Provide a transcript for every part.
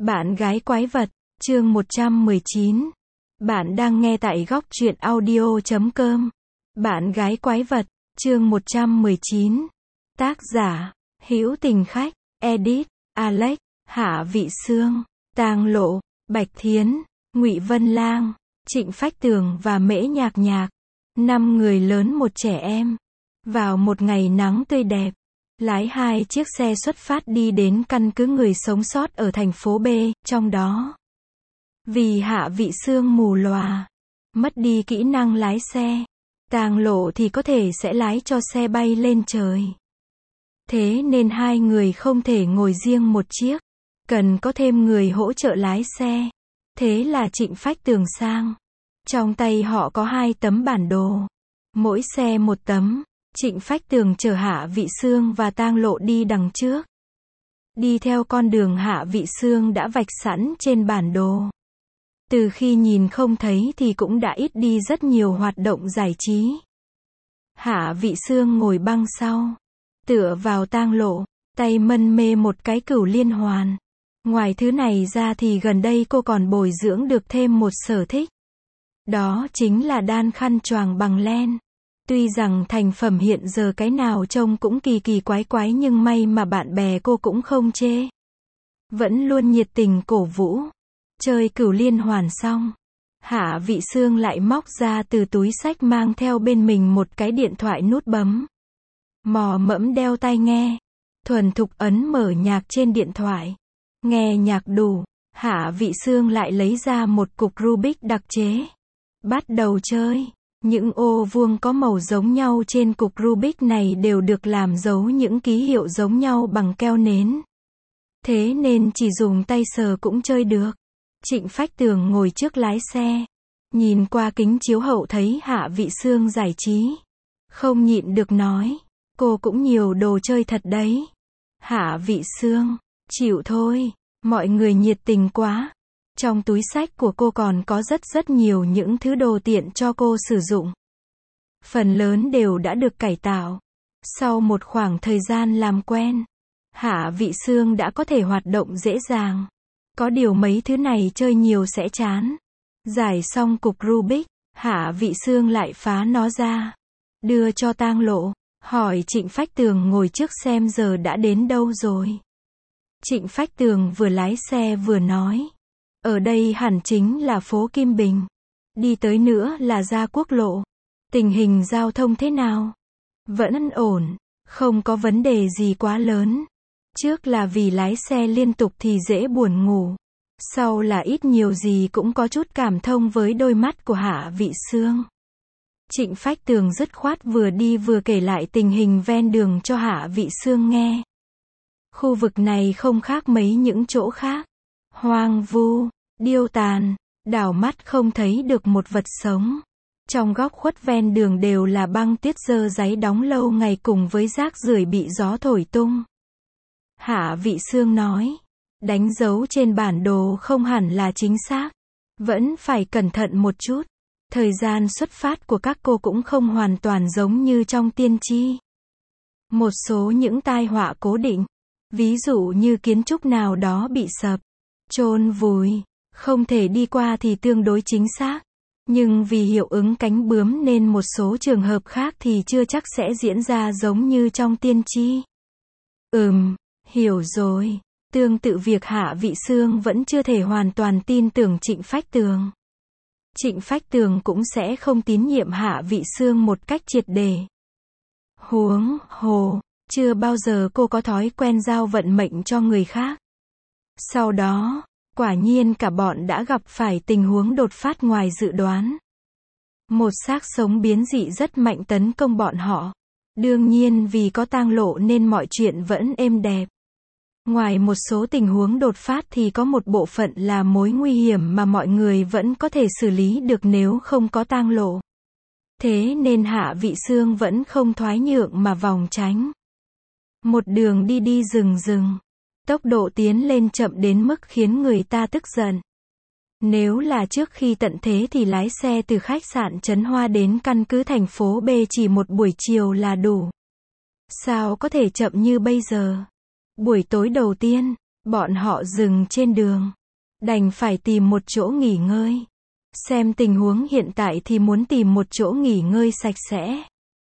Bạn gái quái vật, chương 119. Bạn đang nghe tại góc truyện audio.com. Bạn gái quái vật, chương 119. Tác giả, Hữu Tình Khách, edit, Alex, Hạ Vị Sương, Tang Lộ, Bạch Thiến, Ngụy Vân Lang, Trịnh Phách Tường và Mễ Nhạc Nhạc. 5 người lớn một trẻ em. Vào một ngày nắng tươi đẹp, lái 2 chiếc xe xuất phát đi đến căn cứ người sống sót ở thành phố B, trong đó. Vì Hạ Vị Sương mù lòa, mất đi kỹ năng lái xe, Tang Lộ thì có thể sẽ lái cho xe bay lên trời. Thế nên 2 người không thể ngồi riêng một chiếc, cần có thêm người hỗ trợ lái xe. Thế là Trịnh Phách Tường sang. Trong tay họ có 2 tấm bản đồ, mỗi xe một tấm. Trịnh Phách Tường chở Hạ Vị Sương và Tang Lộ đi đằng trước. Đi theo con đường Hạ Vị Sương đã vạch sẵn trên bản đồ. Từ khi nhìn không thấy thì cũng đã ít đi rất nhiều hoạt động giải trí. Hạ Vị Sương ngồi băng sau, tựa vào Tang Lộ, tay mân mê một cái cửu liên hoàn. Ngoài thứ này ra thì gần đây cô còn bồi dưỡng được thêm một sở thích. Đó chính là đan khăn choàng bằng len. Tuy rằng thành phẩm hiện giờ cái nào trông cũng kỳ kỳ quái quái nhưng may mà bạn bè cô cũng không chê. Vẫn luôn nhiệt tình cổ vũ. Chơi cửu liên hoàn xong, Hạ Vị Sương lại móc ra từ túi xách mang theo bên mình một cái điện thoại nút bấm. Mò mẫm đeo tai nghe, thuần thục ấn mở nhạc trên điện thoại. Nghe nhạc đủ, Hạ Vị Sương lại lấy ra một cục Rubik đặc chế. Bắt đầu chơi. Những ô vuông có màu giống nhau trên cục Rubik này đều được làm dấu những ký hiệu giống nhau bằng keo nến. Thế nên chỉ dùng tay sờ cũng chơi được. Trịnh Phách Tường ngồi trước lái xe, nhìn qua kính chiếu hậu thấy Hạ Vị Sương giải trí. Không nhịn được nói, cô cũng nhiều đồ chơi thật đấy. Hạ Vị Sương, chịu thôi, mọi người nhiệt tình quá. Trong túi xách của cô còn có rất nhiều những thứ đồ tiện cho cô sử dụng. Phần lớn đều đã được cải tạo. Sau một khoảng thời gian làm quen, Hạ Vị Sương đã có thể hoạt động dễ dàng. Có điều mấy thứ này chơi nhiều sẽ chán. Giải xong cục Rubik, Hạ Vị Sương lại phá nó ra, đưa cho Tang Lộ, hỏi Trịnh Phách Tường ngồi trước xem giờ đã đến đâu rồi. Trịnh Phách Tường vừa lái xe vừa nói, ở đây hẳn chính là phố Kim Bình. Đi tới nữa là ra quốc lộ. Tình hình giao thông thế nào? Vẫn ổn, không có vấn đề gì quá lớn. Trước là vì lái xe liên tục thì dễ buồn ngủ. Sau là ít nhiều gì cũng có chút cảm thông với đôi mắt của Hạ Vị Sương. Trịnh Phách Tường dứt khoát vừa đi vừa kể lại tình hình ven đường cho Hạ Vị Sương nghe. Khu vực này không khác mấy những chỗ khác. Hoang vu, điêu tàn, đảo mắt không thấy được một vật sống. Trong góc khuất ven đường đều là băng tuyết dơ dáy đóng lâu ngày cùng với rác rưởi bị gió thổi tung. Hạ Vị Sương nói, đánh dấu trên bản đồ không hẳn là chính xác. Vẫn phải cẩn thận một chút. Thời gian xuất phát của các cô cũng không hoàn toàn giống như trong tiên tri. Một số những tai họa cố định, ví dụ như kiến trúc nào đó bị sập, chôn vùi, không thể đi qua thì tương đối chính xác. Nhưng vì hiệu ứng cánh bướm nên một số trường hợp khác thì chưa chắc sẽ diễn ra giống như trong tiên tri. Hiểu rồi. Tương tự việc Hạ Vị Sương vẫn chưa thể hoàn toàn tin tưởng Trịnh Phách Tường. Trịnh Phách Tường cũng sẽ không tín nhiệm Hạ Vị Sương một cách triệt để. Huống hồ, chưa bao giờ cô có thói quen giao vận mệnh cho người khác. Sau đó, quả nhiên cả bọn đã gặp phải tình huống đột phát ngoài dự đoán. Một xác sống biến dị rất mạnh tấn công bọn họ. Đương nhiên vì có Tang Lộ nên mọi chuyện vẫn êm đẹp. Ngoài một số tình huống đột phát thì có một bộ phận là mối nguy hiểm mà mọi người vẫn có thể xử lý được nếu không có Tang Lộ. Thế nên Hạ Vị Sương vẫn không thoái nhượng mà vòng tránh. Một đường đi rừng. Tốc độ tiến lên chậm đến mức khiến người ta tức giận. Nếu là trước khi tận thế thì lái xe từ khách sạn Trấn Hoa đến căn cứ thành phố B chỉ một buổi chiều là đủ. Sao có thể chậm như bây giờ? Buổi tối đầu tiên, Bọn họ dừng trên đường. Đành phải tìm một chỗ nghỉ ngơi. Xem tình huống hiện tại thì muốn tìm một chỗ nghỉ ngơi sạch sẽ.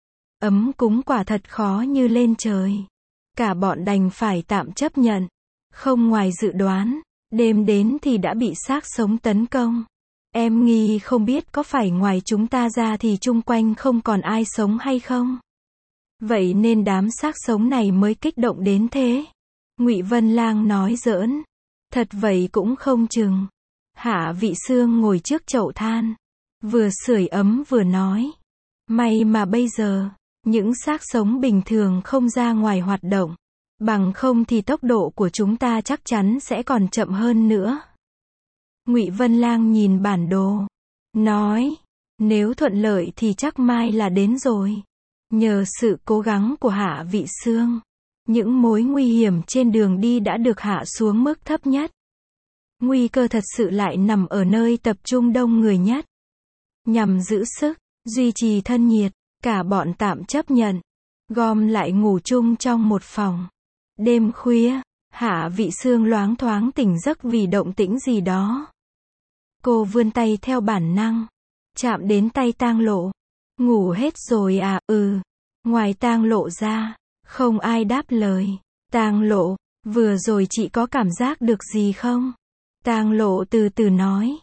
Ấm cúng quả thật khó như lên trời. Cả bọn đành phải tạm chấp nhận. Không ngoài dự đoán, đêm đến thì đã bị xác sống tấn công. Em nghi không biết có phải ngoài chúng ta ra thì chung quanh không còn ai sống hay không? Vậy nên đám xác sống này mới kích động đến thế. Ngụy Vân Lang nói giỡn. Thật vậy cũng không chừng. Hạ Vị Sương ngồi trước chậu than. Vừa sưởi ấm vừa nói. May mà bây giờ, những xác sống bình thường không ra ngoài hoạt động. Bằng không thì tốc độ của chúng ta chắc chắn sẽ còn chậm hơn nữa. Ngụy Vân Lang nhìn bản đồ. Nói. Nếu thuận lợi thì chắc mai là đến rồi. Nhờ sự cố gắng của Hạ Vị Sương, những mối nguy hiểm trên đường đi đã được hạ xuống mức thấp nhất. Nguy cơ thật sự lại nằm ở nơi tập trung đông người nhất. Nhằm giữ sức, duy trì thân nhiệt, cả bọn tạm chấp nhận. Gom lại ngủ chung trong một phòng. Đêm khuya, Hạ Vị Sương loáng thoáng tỉnh giấc vì động tĩnh gì đó. Cô vươn tay theo bản năng. Chạm đến tay Tang Lộ. Ngủ hết rồi à? Ừ. Ngoài Tang Lộ ra, không ai đáp lời. Tang Lộ, vừa rồi chị có cảm giác được gì không? Tang Lộ từ từ nói.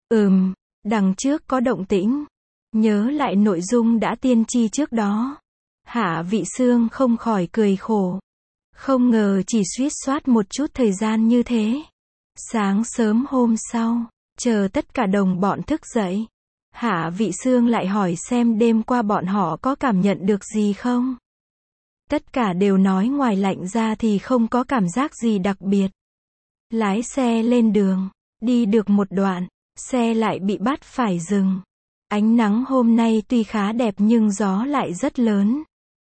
Đằng trước có động tĩnh. Nhớ lại nội dung đã tiên tri trước đó. Hạ Vị Sương không khỏi cười khổ. Không ngờ chỉ suýt soát một chút thời gian như thế. Sáng sớm hôm sau, chờ tất cả đồng bọn thức dậy. Hạ Vị Sương lại hỏi xem đêm qua bọn họ có cảm nhận được gì không. Tất cả đều nói ngoài lạnh ra thì không có cảm giác gì đặc biệt. Lái xe lên đường, đi được một đoạn, xe lại bị bắt phải dừng. Ánh nắng hôm nay tuy khá đẹp nhưng gió lại rất lớn.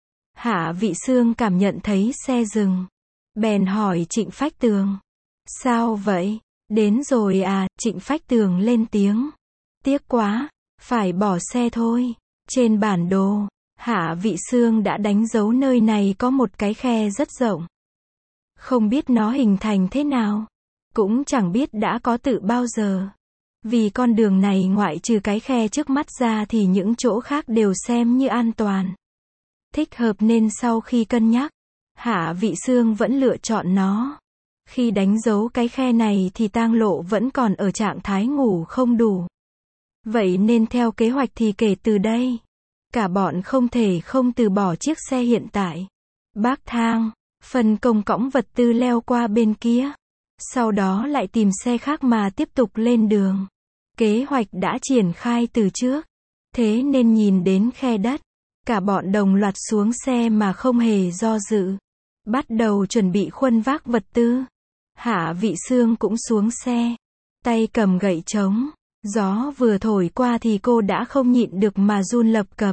Hạ Vị Sương cảm nhận thấy xe dừng. Bèn hỏi Trịnh Phách Tường. Sao vậy? Đến rồi à? Trịnh Phách Tường lên tiếng. Tiếc quá, phải bỏ xe thôi. Trên bản đồ, Hạ Vị Sương đã đánh dấu nơi này có một cái khe rất rộng. Không biết nó hình thành thế nào. Cũng chẳng biết đã có từ bao giờ. Vì con đường này ngoại trừ cái khe trước mắt ra thì những chỗ khác đều xem như an toàn. Thích hợp nên sau khi cân nhắc, Hạ Vị Sương vẫn lựa chọn nó. Khi đánh dấu cái khe này thì Tang Lộ vẫn còn ở trạng thái ngủ không đủ. Vậy nên theo kế hoạch thì kể từ đây, cả bọn không thể không từ bỏ chiếc xe hiện tại. Bác thang, phân công cõng vật tư leo qua bên kia. Sau đó lại tìm xe khác mà tiếp tục lên đường. Kế hoạch đã triển khai từ trước. Thế nên nhìn đến khe đất, cả bọn đồng loạt xuống xe mà không hề do dự. Bắt đầu chuẩn bị khuân vác vật tư. Hạ Vị Sương cũng xuống xe. Tay cầm gậy trống. Gió vừa thổi qua thì cô đã không nhịn được mà run lập cập.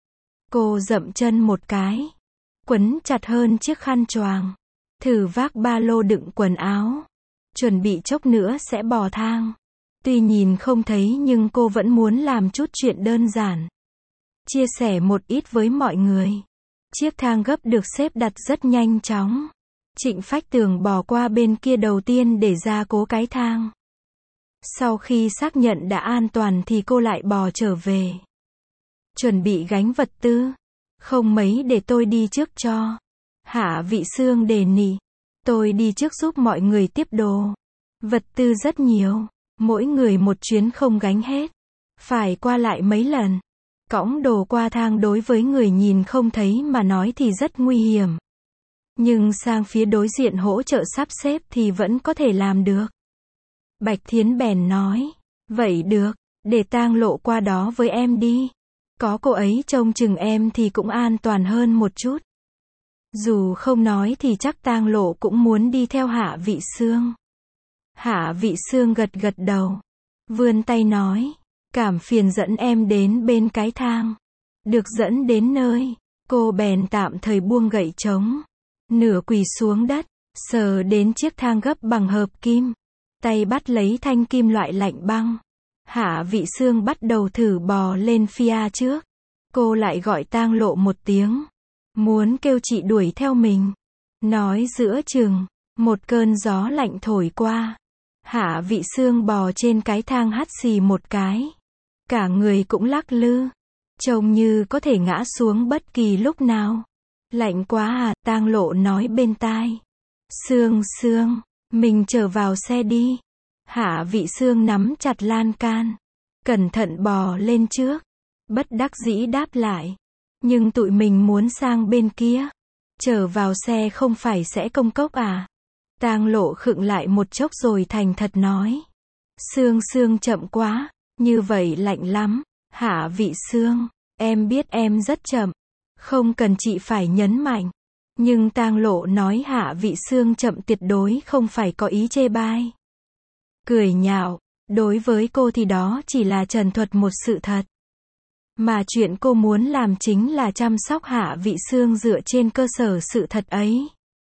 Cô dậm chân một cái. Quấn chặt hơn chiếc khăn choàng. Thử vác ba lô đựng quần áo. Chuẩn bị chốc nữa sẽ bò thang. Tuy nhìn không thấy nhưng cô vẫn muốn làm chút chuyện đơn giản. Chia sẻ một ít với mọi người. Chiếc thang gấp được xếp đặt rất nhanh chóng. Trịnh Phách Tường bò qua bên kia đầu tiên để gia cố cái thang. Sau khi xác nhận đã an toàn thì cô lại bò trở về. Chuẩn bị gánh vật tư. Không mấy để tôi đi trước cho. Hạ Vị Sương đề nghị. Tôi đi trước giúp mọi người tiếp đồ. Vật tư rất nhiều. Mỗi người một chuyến không gánh hết. Phải qua lại mấy lần. Cõng đồ qua thang đối với người nhìn không thấy mà nói thì rất nguy hiểm. Nhưng sang phía đối diện hỗ trợ sắp xếp thì vẫn có thể làm được. Bạch Thiến bèn nói. Vậy được, để Tang Lộ qua đó với em đi. Có cô ấy trông chừng em thì cũng an toàn hơn một chút. Dù không nói thì chắc Tang Lộ cũng muốn đi theo Hạ Vị Sương. Hạ Vị Sương gật gật đầu. Vươn tay nói. Cảm phiền dẫn em đến bên cái thang. Được dẫn đến nơi, cô bèn tạm thời buông gậy trống. Nửa quỳ xuống đất, sờ đến chiếc thang gấp bằng hợp kim. Tay bắt lấy thanh kim loại lạnh băng. Hạ Vị Sương bắt đầu thử bò lên phía trước. Cô lại gọi Tang Lộ một tiếng. Muốn kêu chị đuổi theo mình. Nói giữa chừng, Một cơn gió lạnh thổi qua. Hạ Vị Sương bò trên cái thang hắt xì một cái. Cả người cũng lắc lư. Trông như có thể ngã xuống bất kỳ lúc nào. Lạnh quá à, Tang Lộ nói bên tai. Sương Sương, mình trở vào xe đi. Hạ Vị Sương nắm chặt lan can. Cẩn thận bò lên trước. Bất đắc dĩ đáp lại. Nhưng tụi mình muốn sang bên kia. Trở vào xe không phải sẽ công cốc à? Tang Lộ khựng lại một chốc rồi thành thật nói. Sương Sương chậm quá, như vậy lạnh lắm. Hạ Vị Sương, em biết em rất chậm. Không cần chị phải nhấn mạnh. Nhưng Tang Lộ nói Hạ Vị Sương chậm tuyệt đối không phải có ý chê bai. Cười nhạo, đối với cô thì đó chỉ là trần thuật một sự thật. Mà chuyện cô muốn làm chính là chăm sóc Hạ Vị Sương dựa trên cơ sở sự thật ấy.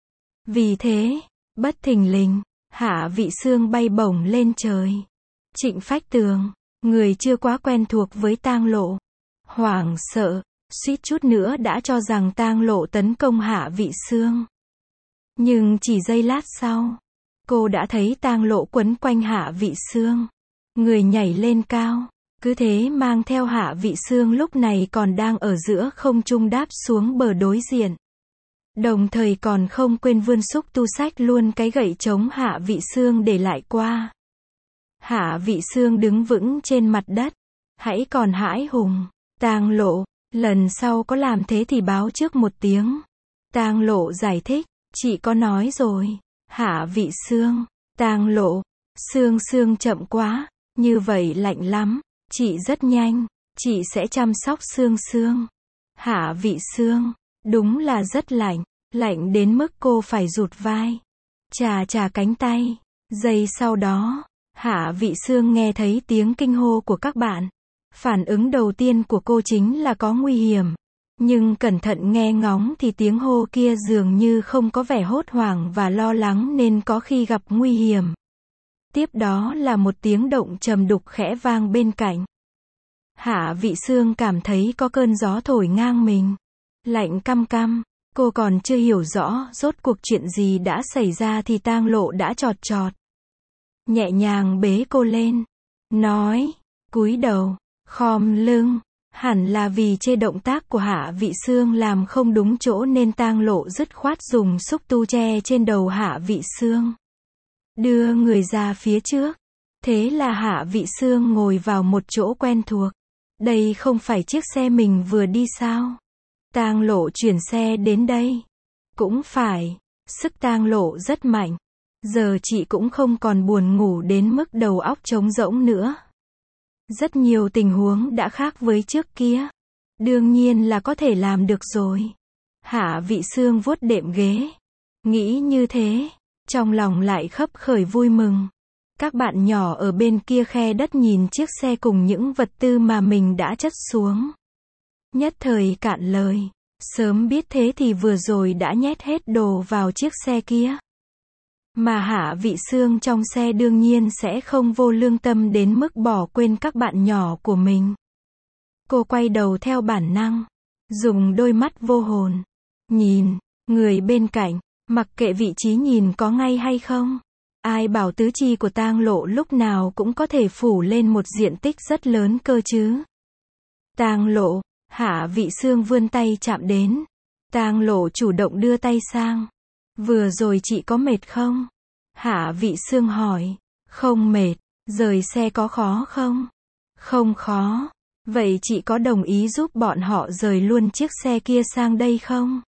Vì thế, bất thình lình, Hạ Vị Sương bay bổng lên trời. Trịnh Phách Tường, người chưa quá quen thuộc với Tang Lộ, hoảng sợ, suýt chút nữa đã cho rằng Tang Lộ tấn công Hạ Vị Sương. Nhưng chỉ giây lát sau, cô đã thấy Tang Lộ quấn quanh Hạ Vị Sương. Người nhảy lên cao, cứ thế mang theo Hạ Vị Sương lúc này còn đang ở giữa không trung đáp xuống bờ đối diện. Đồng thời còn không quên vươn xúc tu xách luôn cái gậy chống Hạ Vị Sương để lại qua. Hạ Vị Sương đứng vững trên mặt đất. Hãy còn hãi hùng. Tang Lộ, lần sau có làm thế thì báo trước một tiếng. Tang Lộ giải thích. Chị có nói rồi. Hạ Vị Sương. Tang Lộ. Sương Sương chậm quá. Như vậy lạnh lắm. Chị rất nhanh. Chị sẽ chăm sóc Sương Sương. Hạ Vị Sương. Đúng là rất lạnh. Lạnh đến mức cô phải rụt vai. Chà chà cánh tay. Giây sau đó, Hạ Vị Sương nghe thấy tiếng kinh hô của các bạn. Phản ứng đầu tiên của cô chính là có nguy hiểm. Nhưng cẩn thận nghe ngóng thì tiếng hô kia dường như không có vẻ hốt hoảng và lo lắng nên có khi gặp nguy hiểm. Tiếp đó là một tiếng động trầm đục khẽ vang bên cạnh. Hạ Vị Sương cảm thấy có cơn gió thổi ngang mình. Lạnh căm căm. Cô còn chưa hiểu rõ rốt cuộc chuyện gì đã xảy ra thì Tang Lộ đã chọt chọt. Nhẹ nhàng bế cô lên. Nói. Cúi đầu. Khom lưng. Hẳn là vì chê động tác của Hạ Vị Sương làm không đúng chỗ nên Tang Lộ dứt khoát dùng xúc tu che trên đầu Hạ Vị Sương. Đưa người ra phía trước. Thế là Hạ Vị Sương ngồi vào một chỗ quen thuộc. Đây không phải chiếc xe mình vừa đi sao? Tang Lộ chuyển xe đến đây. Cũng phải. Sức Tang Lộ rất mạnh. Giờ chị cũng không còn buồn ngủ đến mức đầu óc trống rỗng nữa. Rất nhiều tình huống đã khác với trước kia. Đương nhiên là có thể làm được rồi. Hạ Vị Sương vuốt đệm ghế. Nghĩ như thế. Trong lòng lại khấp khởi vui mừng. Các bạn nhỏ ở bên kia khe đất nhìn chiếc xe cùng những vật tư mà mình đã chất xuống. Nhất thời cạn lời. Sớm biết thế thì vừa rồi đã nhét hết đồ vào chiếc xe kia. Mà Hạ Vị Sương trong xe đương nhiên sẽ không vô lương tâm đến mức bỏ quên các bạn nhỏ của mình. Cô quay đầu theo bản năng. Dùng đôi mắt vô hồn. Nhìn. Người bên cạnh. Mặc kệ vị trí nhìn có ngay hay không. Ai bảo tứ chi của Tang Lộ lúc nào cũng có thể phủ lên một diện tích rất lớn cơ chứ. Tang Lộ. Hạ Vị Sương vươn tay chạm đến. Tang Lộ chủ động đưa tay sang. Vừa rồi chị có mệt không? Hạ Vị Sương hỏi. Không mệt. Rời xe có khó không? Không khó. Vậy chị có đồng ý giúp bọn họ rời luôn chiếc xe kia sang đây không?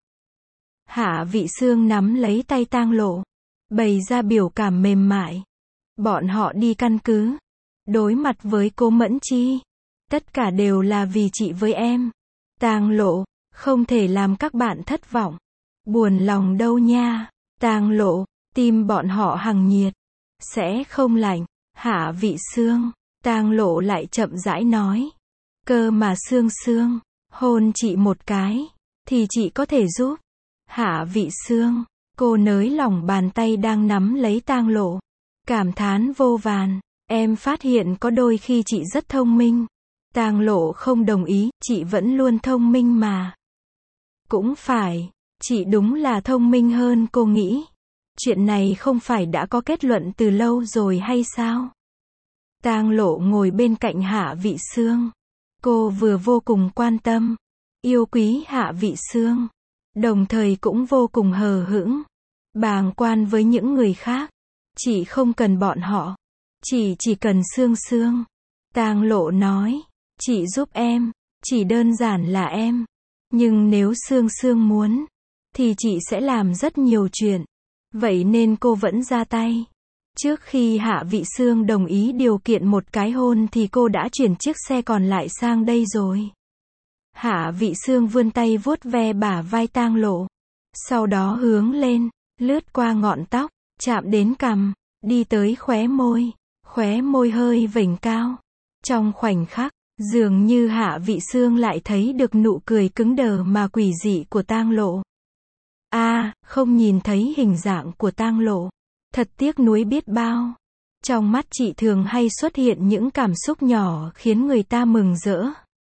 Hạ Vị Sương nắm lấy tay Tang Lộ. Bày ra biểu cảm mềm mại. Bọn họ đi căn cứ. Đối mặt với cô Mẫn Chi. Tất cả đều là vì chị với em. Tang Lộ. Không thể làm các bạn thất vọng. Buồn lòng đâu nha. Tang Lộ. Tim bọn họ hằng nhiệt. Sẽ không lạnh. Hạ Vị Sương. Tang Lộ lại chậm rãi nói. Cơ mà Sương Sương. Hôn chị một cái. Thì chị có thể giúp. Hạ Vị Sương. Cô nới lỏng bàn tay đang nắm lấy Tang Lộ. Cảm thán vô vàn. Em phát hiện có đôi khi chị rất thông minh. Tang Lộ không đồng ý. Chị vẫn luôn thông minh mà. Cũng phải. Chị đúng là thông minh hơn cô nghĩ. Chuyện này không phải đã có kết luận từ lâu rồi hay sao? Tang Lộ ngồi bên cạnh Hạ Vị Xương. Cô vừa vô cùng quan tâm, yêu quý Hạ Vị Xương, đồng thời cũng vô cùng hờ hững, bàng quan với những người khác. Chị không cần bọn họ, chị chỉ cần Xương Xương. Tang Lộ nói, chị giúp em, chỉ đơn giản là em. Nhưng nếu Xương Xương muốn, thì chị sẽ làm rất nhiều chuyện. Vậy nên cô vẫn ra tay. Trước khi Hạ Vị Xương đồng ý điều kiện một cái hôn thì cô đã chuyển chiếc xe còn lại sang đây rồi. Hạ Vị Xương vươn tay vuốt ve bả vai Tang Lộ. Sau đó hướng lên, lướt qua ngọn tóc, chạm đến cằm, đi tới khóe môi hơi vểnh cao. Trong khoảnh khắc, dường như Hạ Vị Xương lại thấy được nụ cười cứng đờ mà quỷ dị của Tang Lộ. Không nhìn thấy hình dạng của Tang Lộ. Thật tiếc nuối biết bao. Trong mắt chị thường hay xuất hiện những cảm xúc nhỏ khiến người ta mừng rỡ.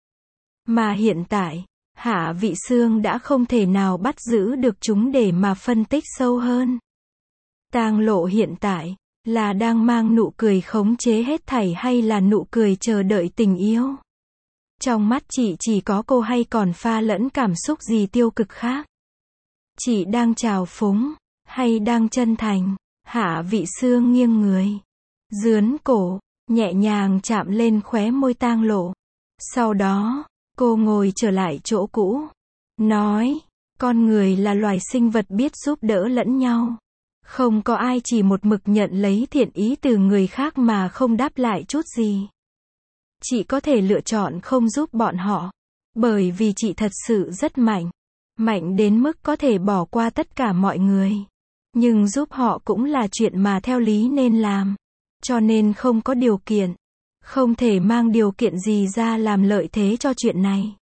Mà hiện tại, Hạ Vị Xương đã không thể nào bắt giữ được chúng để mà phân tích sâu hơn. Tang Lộ hiện tại, là đang mang nụ cười khống chế hết thảy hay là nụ cười chờ đợi tình yêu? Trong mắt chị chỉ có cô hay còn pha lẫn cảm xúc gì tiêu cực khác? Chị đang trào phúng, hay đang chân thành? Hạ Vị Xương nghiêng người, dướn cổ, nhẹ nhàng chạm lên khóe môi Tang Lộ. Sau đó, cô ngồi trở lại chỗ cũ. Nói, con người là loài sinh vật biết giúp đỡ lẫn nhau. Không có ai chỉ một mực nhận lấy thiện ý từ người khác mà không đáp lại chút gì. Chị có thể lựa chọn không giúp bọn họ. Bởi vì chị thật sự rất mạnh. Mạnh đến mức có thể bỏ qua tất cả mọi người. Nhưng giúp họ cũng là chuyện mà theo lý nên làm. Cho nên không có điều kiện. Không thể mang điều kiện gì ra làm lợi thế cho chuyện này.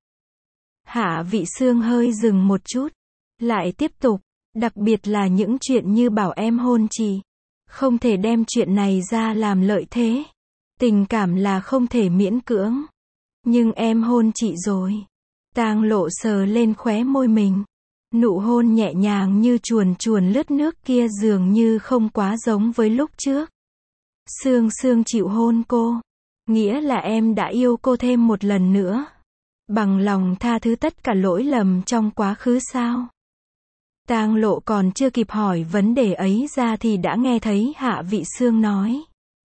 Hạ Vị Xương hơi dừng một chút. Lại tiếp tục. Đặc biệt là những chuyện như bảo em hôn chị. Không thể đem chuyện này ra làm lợi thế. Tình cảm là không thể miễn cưỡng. Nhưng em hôn chị rồi. Tang Lộ sờ lên khóe môi mình. Nụ hôn nhẹ nhàng như chuồn chuồn lướt nước kia dường như không quá giống với lúc trước. Xương Xương chịu hôn cô. Nghĩa là em đã yêu cô thêm một lần nữa. Bằng lòng tha thứ tất cả lỗi lầm trong quá khứ sao? Tang Lộ còn chưa kịp hỏi vấn đề ấy ra thì đã nghe thấy Hạ Vị Xương nói.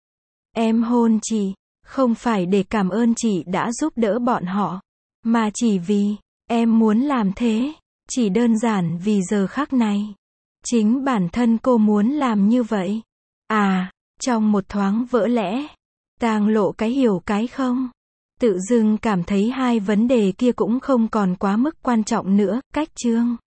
Em hôn chị, không phải để cảm ơn chị đã giúp đỡ bọn họ, mà chỉ vì, em muốn làm thế, chỉ đơn giản vì giờ khắc này. Chính bản thân cô muốn làm như vậy. Trong một thoáng vỡ lẽ, Tang Lộ cái hiểu cái không. Tự dưng cảm thấy hai vấn đề kia cũng không còn quá mức quan trọng nữa, cách chương.